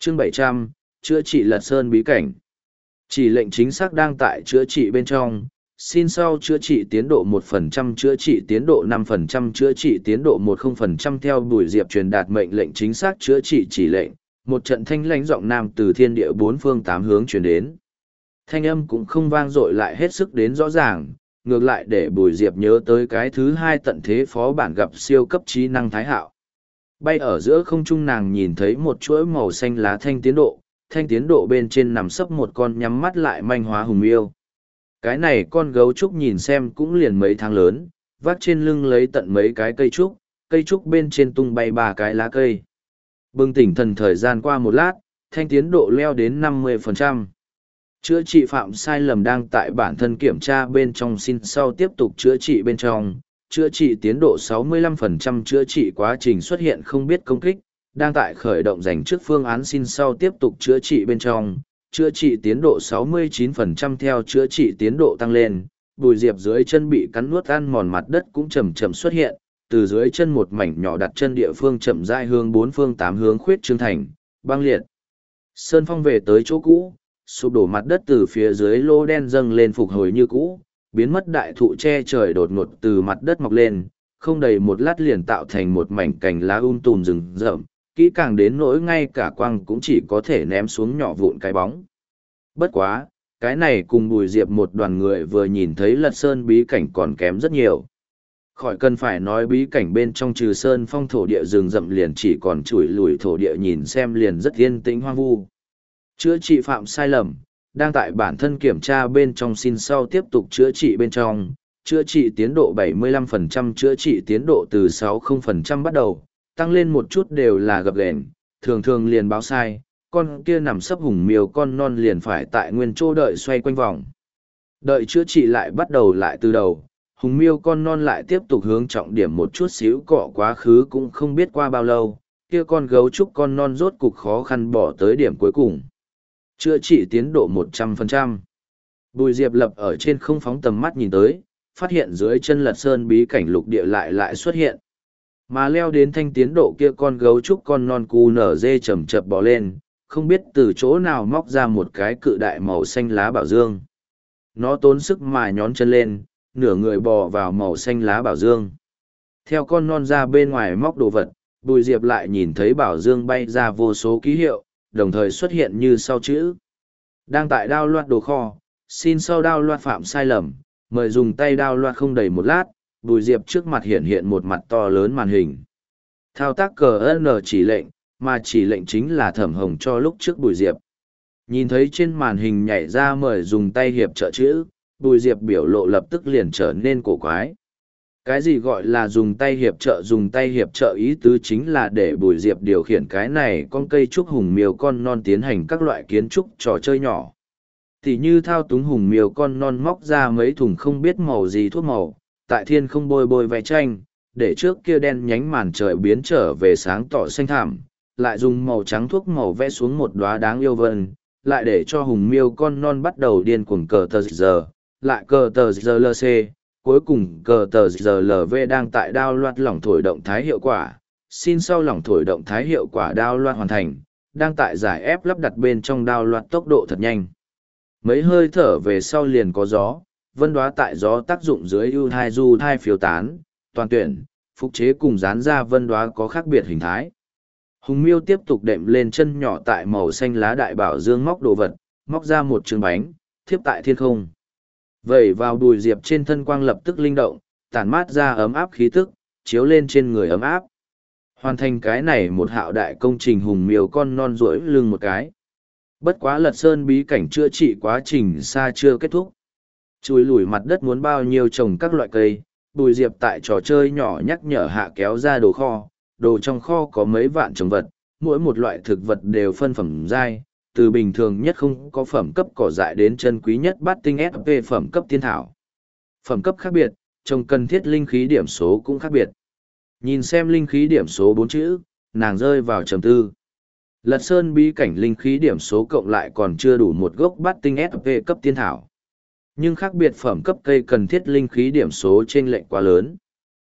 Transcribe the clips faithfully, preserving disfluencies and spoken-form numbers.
Chương bảy trăm, chữa trị Lật Sơn bí cảnh. Chỉ lệnh chính xác đang tại chữa trị bên trong, xin sau chữa trị tiến độ một phần trăm, chữa trị tiến độ năm phần trăm, chữa trị tiến độ một phần trăm. Theo Bùi Diệp truyền đạt mệnh lệnh chính xác chữa trị chỉ lệnh, một trận thanh lãnh giọng nam từ thiên địa bốn phương tám hướng truyền đến. Thanh âm cũng không vang dội lại hết sức đến rõ ràng, ngược lại để Bùi Diệp nhớ tới cái thứ hai tận thế phó bản gặp siêu cấp trí năng Thái Hạo. Bay ở giữa không trung nàng nhìn thấy một chuỗi màu xanh lá thanh tiến độ, thanh tiến độ bên trên nằm sấp một con nhắm mắt lại manh hóa hùng miêu. Cái này con gấu trúc nhìn xem cũng liền mấy tháng lớn, vác trên lưng lấy tận mấy cái cây trúc, cây trúc bên trên tung bay ba cái lá cây. Bừng tỉnh thần thời gian qua một lát, thanh tiến độ leo đến năm mươi phần trăm. Chữa trị phạm sai lầm đang tại bản thân kiểm tra bên trong, xin sau tiếp tục chữa trị bên trong. Chữa trị tiến độ sáu mươi lăm phần trăm, chữa trị quá trình xuất hiện không biết công kích, đang tại khởi động dành trước phương án, xin sau tiếp tục chữa trị bên trong. Chữa trị tiến độ sáu mươi chín phần trăm. Theo chữa trị tiến độ tăng lên, Bùi Diệp dưới chân bị cắn nuốt ăn mòn mặt đất cũng chậm chậm xuất hiện, từ dưới chân một mảnh nhỏ đặt chân địa phương chậm rãi hướng bốn phương tám hướng khuyết trương thành, băng liệt. Sơn phong về tới chỗ cũ, sụp đổ mặt đất từ phía dưới lô đen dâng lên phục hồi như cũ, biến mất đại thụ che trời đột ngột từ mặt đất mọc lên, không đầy một lát liền tạo thành một mảnh cành lá um tùm rừng rậm, kỹ càng đến nỗi ngay cả quăng cũng chỉ có thể ném xuống nhỏ vụn cái bóng. Bất quá, cái này cùng Bùi Diệp một đoàn người vừa nhìn thấy Lật Sơn bí cảnh còn kém rất nhiều. Khỏi cần phải nói bí cảnh bên trong trừ sơn phong thổ địa rừng rậm liền chỉ còn chủi lùi thổ địa, nhìn xem liền rất yên tĩnh hoang vu. Chữa trị phạm sai lầm, đang tại bản thân kiểm tra bên trong, xin sau tiếp tục chữa trị bên trong. Chữa trị tiến độ bảy mươi lăm phần trăm, chữa trị tiến độ từ sáu mươi phần trăm bắt đầu, tăng lên một chút đều là gập ghềnh, thường thường liền báo sai, con kia nằm sấp hùng miêu con non liền phải tại nguyên chỗ đợi xoay quanh vòng. Đợi chữa trị lại bắt đầu lại từ đầu, hùng miêu con non lại tiếp tục hướng trọng điểm một chút xíu cọ quá khứ, cũng không biết qua bao lâu, kia con gấu trúc con non rốt cục khó khăn bỏ tới điểm cuối cùng. Chữa trị tiến độ một trăm phần trăm. Bùi Diệp lập ở trên không phóng tầm mắt nhìn tới, phát hiện dưới chân Lật Sơn bí cảnh lục địa lại lại xuất hiện. Mà leo đến thanh tiến độ kia con gấu trúc con non cu nở dê chầm chập bò lên, không biết từ chỗ nào móc ra một cái cự đại màu xanh lá bảo dương. Nó tốn sức mà nhón chân lên, nửa người bò vào màu xanh lá bảo dương. Theo con non ra bên ngoài móc đồ vật, Bùi Diệp lại nhìn thấy bảo dương bay ra vô số ký hiệu, đồng thời xuất hiện như sau chữ. Đang tại đao loạt đồ kho, xin sau đao loạt phạm sai lầm, mời dùng tay đao loạt. Không đầy một lát, Bùi Diệp trước mặt hiện hiện một mặt to lớn màn hình. Thao tác cờ N chỉ lệnh, mà chỉ lệnh chính là Thẩm Hồng cho lúc trước Bùi Diệp. Nhìn thấy trên màn hình nhảy ra mời dùng tay hiệp trợ chữ, Bùi Diệp biểu lộ lập tức liền trở nên cổ quái. Cái gì gọi là dùng tay hiệp trợ? Dùng tay hiệp trợ ý tứ chính là để Bùi Diệp điều khiển cái này con cây trúc hùng miêu con non tiến hành các loại kiến trúc trò chơi nhỏ. Tỉ như thao túng hùng miêu con non móc ra mấy thùng không biết màu gì thuốc màu, tại thiên không bôi bôi vẽ tranh, để trước kia đen nhánh màn trời biến trở về sáng tỏ xanh thảm, lại dùng màu trắng thuốc màu vẽ xuống một đóa đáng yêu vân, lại để cho hùng miêu con non bắt đầu điên cuồng cờ tờ giờ, lại cờ tờ giờ lc. Cuối cùng cờ tờ giờ lờ vê đang tại đao loạt lỏng thổi động thái hiệu quả, xin sau lỏng thổi động thái hiệu quả đao loạt hoàn thành, đang tại giải ép lắp đặt bên trong đao loạt tốc độ thật nhanh. Mấy hơi thở về sau liền có gió, vân đoá tại gió tác dụng dưới ưu thai du thai phiếu tán, toàn tuyển, phục chế cùng dán ra vân đoá có khác biệt hình thái. Hùng miêu tiếp tục đệm lên chân nhỏ tại màu xanh lá đại bảo dương móc đồ vật, móc ra một trường bánh, thiếp tại thiên không. Vẩy vào Bùi Diệp trên thân, quang lập tức linh động, tản mát ra ấm áp khí tức, chiếu lên trên người ấm áp. Hoàn thành cái này một hạo đại công trình, hùng miêu con non duỗi lưng một cái. Bất quá Lật Sơn bí cảnh chữa trị quá trình xa chưa kết thúc. Chùi lủi mặt đất muốn bao nhiêu trồng các loại cây, Bùi Diệp tại trò chơi nhỏ nhắc nhở hạ kéo ra đồ kho. Đồ trong kho có mấy vạn trồng vật, mỗi một loại thực vật đều phân phẩm giai, từ bình thường nhất không có phẩm cấp cỏ dại đến chân quý nhất bát tinh ép pê phẩm cấp tiên thảo. Phẩm cấp khác biệt, trồng cần thiết linh khí điểm số cũng khác biệt. Nhìn xem linh khí điểm số bốn chữ, nàng rơi vào trầm tư. Lật Sơn bí cảnh linh khí điểm số cộng lại còn chưa đủ một gốc bát tinh ép pê cấp tiên thảo. Nhưng khác biệt phẩm cấp cây cần thiết linh khí điểm số chênh lệch quá lớn.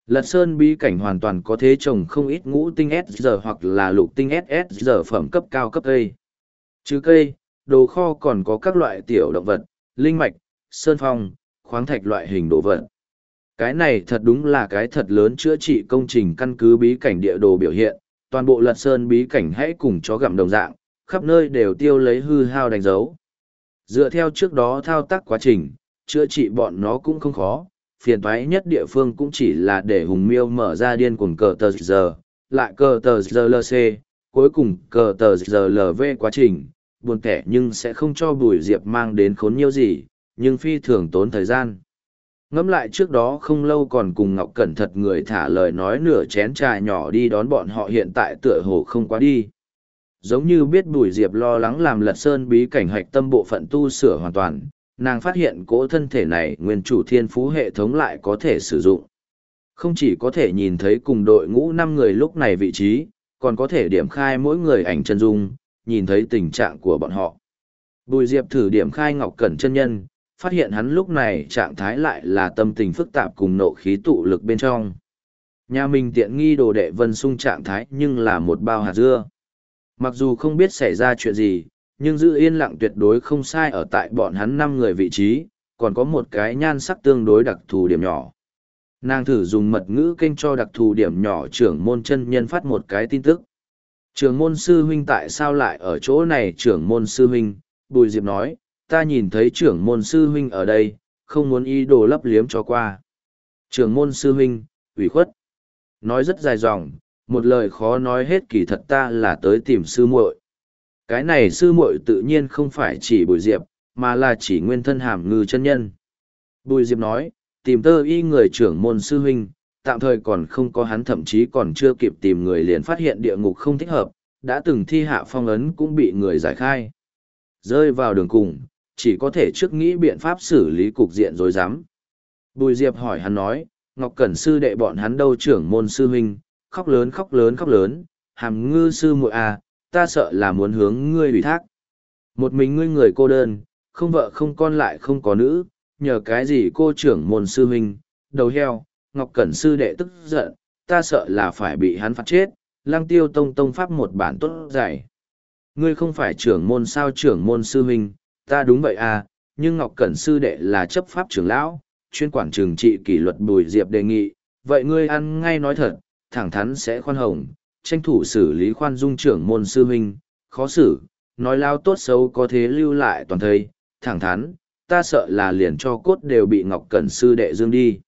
Lật sơn bí cảnh hoàn toàn có thế trồng không ít ngũ tinh ét giờ hoặc là lục tinh ét ét giờ phẩm cấp cao cấp cây. Trừ cây, đồ kho còn có các loại tiểu động vật, linh mạch, sơn phong, khoáng thạch loại hình đồ vật. Cái này thật đúng là cái thật lớn chữa trị công trình căn cứ bí cảnh địa đồ biểu hiện, toàn bộ lật sơn bí cảnh hãy cùng chó gặm đồng dạng, khắp nơi đều tiêu lấy hư hao đánh dấu. Dựa theo trước đó thao tác quá trình, chữa trị bọn nó cũng không khó, phiền toái nhất địa phương cũng chỉ là để hùng miêu mở ra điên cuồng cờ tờ giờ, lại cờ tờ giờ lc, cuối cùng cờ tờ giờ lv quá trình, buồn kẻ nhưng sẽ không cho Bùi Diệp mang đến khốn nhiều gì, nhưng phi thường tốn thời gian. Ngẫm lại trước đó không lâu còn cùng Ngọc Cẩn thật người thả lời nói nửa chén trà nhỏ đi đón bọn họ hiện tại tựa hồ không quá đi. Giống như biết Bùi Diệp lo lắng làm lật sơn bí cảnh hạch tâm bộ phận tu sửa hoàn toàn, nàng phát hiện cỗ thân thể này nguyên chủ thiên phú hệ thống lại có thể sử dụng. Không chỉ có thể nhìn thấy cùng đội ngũ năm người lúc này vị trí, còn có thể điểm khai mỗi người ảnh chân dung, nhìn thấy tình trạng của bọn họ. Bùi Diệp thử điểm khai Ngọc Cẩn chân nhân, phát hiện hắn lúc này trạng thái lại là tâm tình phức tạp cùng nộ khí tụ lực bên trong. Nhà mình tiện nghi đồ đệ Vân Sung trạng thái nhưng là một bao hạt dưa. Mặc dù không biết xảy ra chuyện gì, nhưng giữ yên lặng tuyệt đối không sai ở tại bọn hắn năm người vị trí, còn có một cái nhan sắc tương đối đặc thù điểm nhỏ. Nàng thử dùng mật ngữ kênh cho đặc thù điểm nhỏ trưởng môn chân nhân phát một cái tin tức. Trưởng môn sư huynh tại sao lại ở chỗ này? Trưởng môn sư huynh, Bùi Diệp nói, ta nhìn thấy trưởng môn sư huynh ở đây, không muốn ý đồ lấp liếm cho qua. Trưởng môn sư huynh, ủy khuất. Nói rất dài dòng, một lời khó nói hết, kỳ thật ta là tới tìm sư muội. Cái này sư muội tự nhiên không phải chỉ Bùi Diệp, mà là chỉ nguyên thân Hàm Ngư chân nhân. Bùi Diệp nói, tìm tơ y người trưởng môn sư huynh, tạm thời còn không có, hắn thậm chí còn chưa kịp tìm người liền phát hiện địa ngục không thích hợp, đã từng thi hạ phong ấn cũng bị người giải khai. Rơi vào đường cùng, chỉ có thể trước nghĩ biện pháp xử lý cục diện rối rắm. Bùi Diệp hỏi hắn nói, Ngọc Cẩn sư đệ bọn hắn đâu? Trưởng môn sư huynh, khóc lớn khóc lớn khóc lớn, Hàm Ngư sư muội à, ta sợ là muốn hướng ngươi ủy thác. Một mình ngươi người cô đơn, không vợ không con lại không có nữ, nhờ cái gì cô trưởng môn sư huynh, đầu heo, Ngọc Cẩn sư đệ tức giận, ta sợ là phải bị hắn phạt chết, Lăng Tiêu tông tông pháp một bản tốt dạy. Ngươi không phải trưởng môn sao? Trưởng môn sư huynh, ta đúng vậy à, nhưng Ngọc Cẩn sư đệ là chấp pháp trưởng lão, chuyên quản trừng trị kỷ luật. Bùi Diệp đề nghị, vậy ngươi ăn ngay nói thật, thẳng thắn sẽ khoan hồng, tranh thủ xử lý khoan dung. Trưởng môn sư huynh, khó xử, nói lao tốt xấu có thế lưu lại toàn thây, thẳng thắn, ta sợ là liền cho cốt đều bị Ngọc Cẩn sư đệ dương đi.